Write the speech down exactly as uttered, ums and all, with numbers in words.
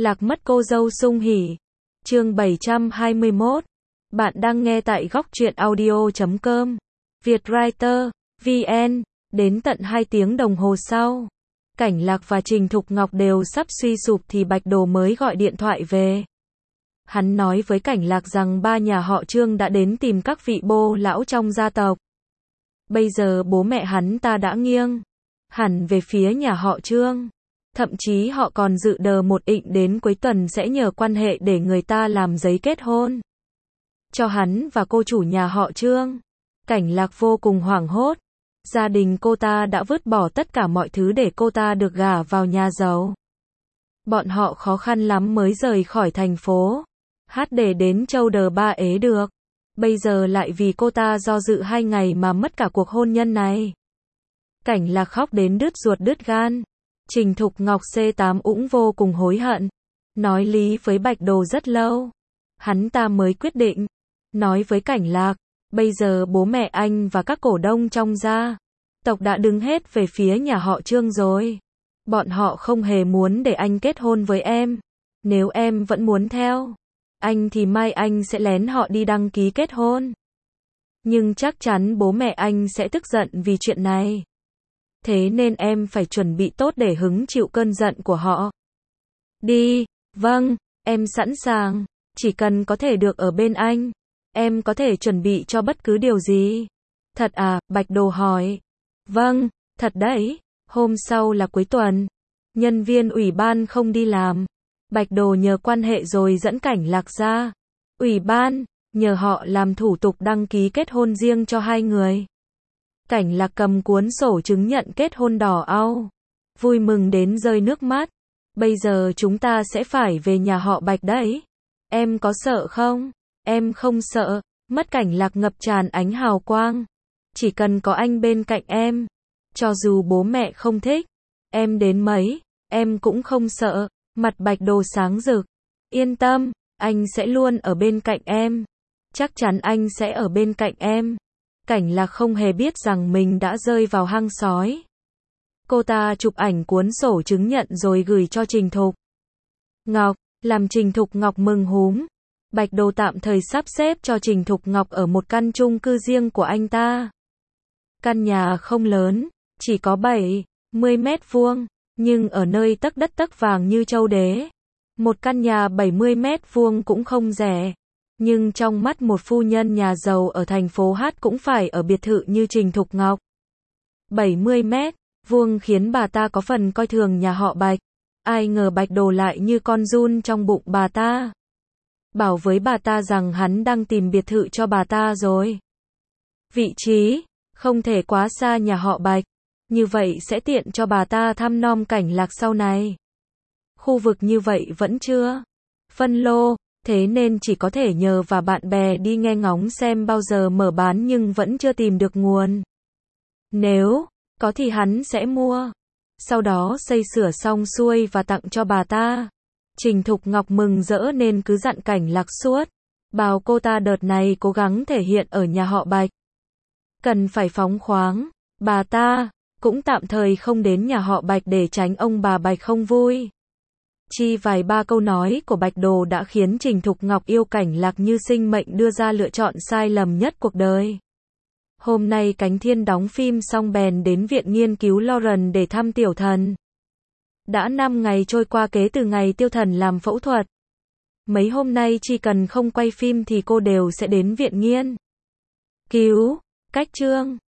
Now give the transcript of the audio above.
Lạc mất cô dâu sung hỉ. Chương bảy trăm hai mươi mốt. Bạn đang nghe tại góc truyện audio chấm com. Vietwriter, vê en. Đến tận hai tiếng đồng hồ sau, Cảnh Lạc và Trình Thục Ngọc đều sắp suy sụp thì Bạch Đồ mới gọi điện thoại về. Hắn nói với Cảnh Lạc rằng ba nhà họ Trương đã đến tìm các vị bô lão trong gia tộc. Bây giờ bố mẹ hắn ta đã nghiêng hẳn về phía nhà họ Trương. Thậm chí họ còn dự đờ một ịnh đến cuối tuần sẽ nhờ quan hệ để người ta làm giấy kết hôn cho hắn và cô chủ nhà họ Trương. Cảnh Lạc vô cùng hoảng hốt. Gia đình cô ta đã vứt bỏ tất cả mọi thứ để cô ta được gả vào nhà giàu. Bọn họ khó khăn lắm mới rời khỏi thành phố hát để đến Châu Đờ Ba Ế được. Bây giờ lại vì cô ta do dự hai ngày mà mất cả cuộc hôn nhân này. Cảnh Lạc khóc đến đứt ruột đứt gan. Trình Thục Ngọc xê tám cũng vô cùng hối hận. Nói lý với Bạch Đồ rất lâu. Hắn ta mới quyết định. Nói với Cảnh Lạc, bây giờ bố mẹ anh và các cổ đông trong gia tộc đã đứng hết về phía nhà họ Trương rồi. Bọn họ không hề muốn để anh kết hôn với em. Nếu em vẫn muốn theo anh thì mai anh sẽ lén họ đi đăng ký kết hôn. Nhưng chắc chắn bố mẹ anh sẽ tức giận vì chuyện này. Thế nên em phải chuẩn bị tốt để hứng chịu cơn giận của họ. Đi, vâng, em sẵn sàng. Chỉ cần có thể được ở bên anh, em có thể chuẩn bị cho bất cứ điều gì. Thật à, Bạch Đồ hỏi. Vâng, thật đấy. Hôm sau là cuối tuần. Nhân viên ủy ban không đi làm. Bạch Đồ nhờ quan hệ rồi dẫn Cảnh Lạc ra ủy ban, nhờ họ làm thủ tục đăng ký kết hôn riêng cho hai người. Cảnh Lạc cầm cuốn sổ chứng nhận kết hôn đỏ au, vui mừng đến rơi nước mắt. Bây giờ chúng ta sẽ phải về nhà họ Bạch đấy. Em có sợ không? Em không sợ. Mắt Cảnh Lạc ngập tràn ánh hào quang. Chỉ cần có anh bên cạnh em, cho dù bố mẹ không thích em đến mấy, em cũng không sợ. Mặt Bạch Đồ sáng rực. Yên tâm, anh sẽ luôn ở bên cạnh em. Chắc chắn anh sẽ ở bên cạnh em. Cảnh Lạc không hề biết rằng mình đã rơi vào hang sói. Cô ta chụp ảnh cuốn sổ chứng nhận rồi gửi cho Trình Thục Ngọc, làm Trình Thục Ngọc mừng húm. Bạch Đồ tạm thời sắp xếp cho Trình Thục Ngọc ở một căn chung cư riêng của anh ta. Căn nhà không lớn, chỉ có bảy mươi mét vuông, nhưng ở nơi tấc đất tấc vàng như châu đế. Một căn nhà bảy mươi mét vuông cũng không rẻ. Nhưng trong mắt một phu nhân nhà giàu ở thành phố Hát cũng phải ở biệt thự như Trình Thục Ngọc. bảy mươi mét vuông khiến bà ta có phần coi thường nhà họ Bạch. Ai ngờ Bạch Đồ lại như con giun trong bụng bà ta. Bảo với bà ta rằng hắn đang tìm biệt thự cho bà ta rồi. Vị trí không thể quá xa nhà họ Bạch. Như vậy sẽ tiện cho bà ta thăm nom Cảnh Lạc sau này. Khu vực như vậy vẫn chưa phân lô, thế nên chỉ có thể nhờ và bạn bè đi nghe ngóng xem bao giờ mở bán nhưng vẫn chưa tìm được nguồn. Nếu có thì hắn sẽ mua. Sau đó xây sửa xong xuôi và tặng cho bà ta. Trình Thục Ngọc mừng rỡ nên cứ dặn Cảnh Lạc suốt. Bảo cô ta đợt này cố gắng thể hiện ở nhà họ Bạch. Cần phải phóng khoáng. Bà ta cũng tạm thời không đến nhà họ Bạch để tránh ông bà Bạch không vui. Chi vài ba câu nói của Bạch Đồ đã khiến Trình Thục Ngọc yêu Cảnh Lạc như sinh mệnh, đưa ra lựa chọn sai lầm nhất cuộc đời. Hôm nay Cánh Thiên đóng phim xong bèn đến viện nghiên cứu Lauren để thăm Tiểu Thần. Đã năm ngày trôi qua kể từ ngày Tiêu Thần làm phẫu thuật. Mấy hôm nay chỉ cần không quay phim thì cô đều sẽ đến viện nghiên cứu cách Trương.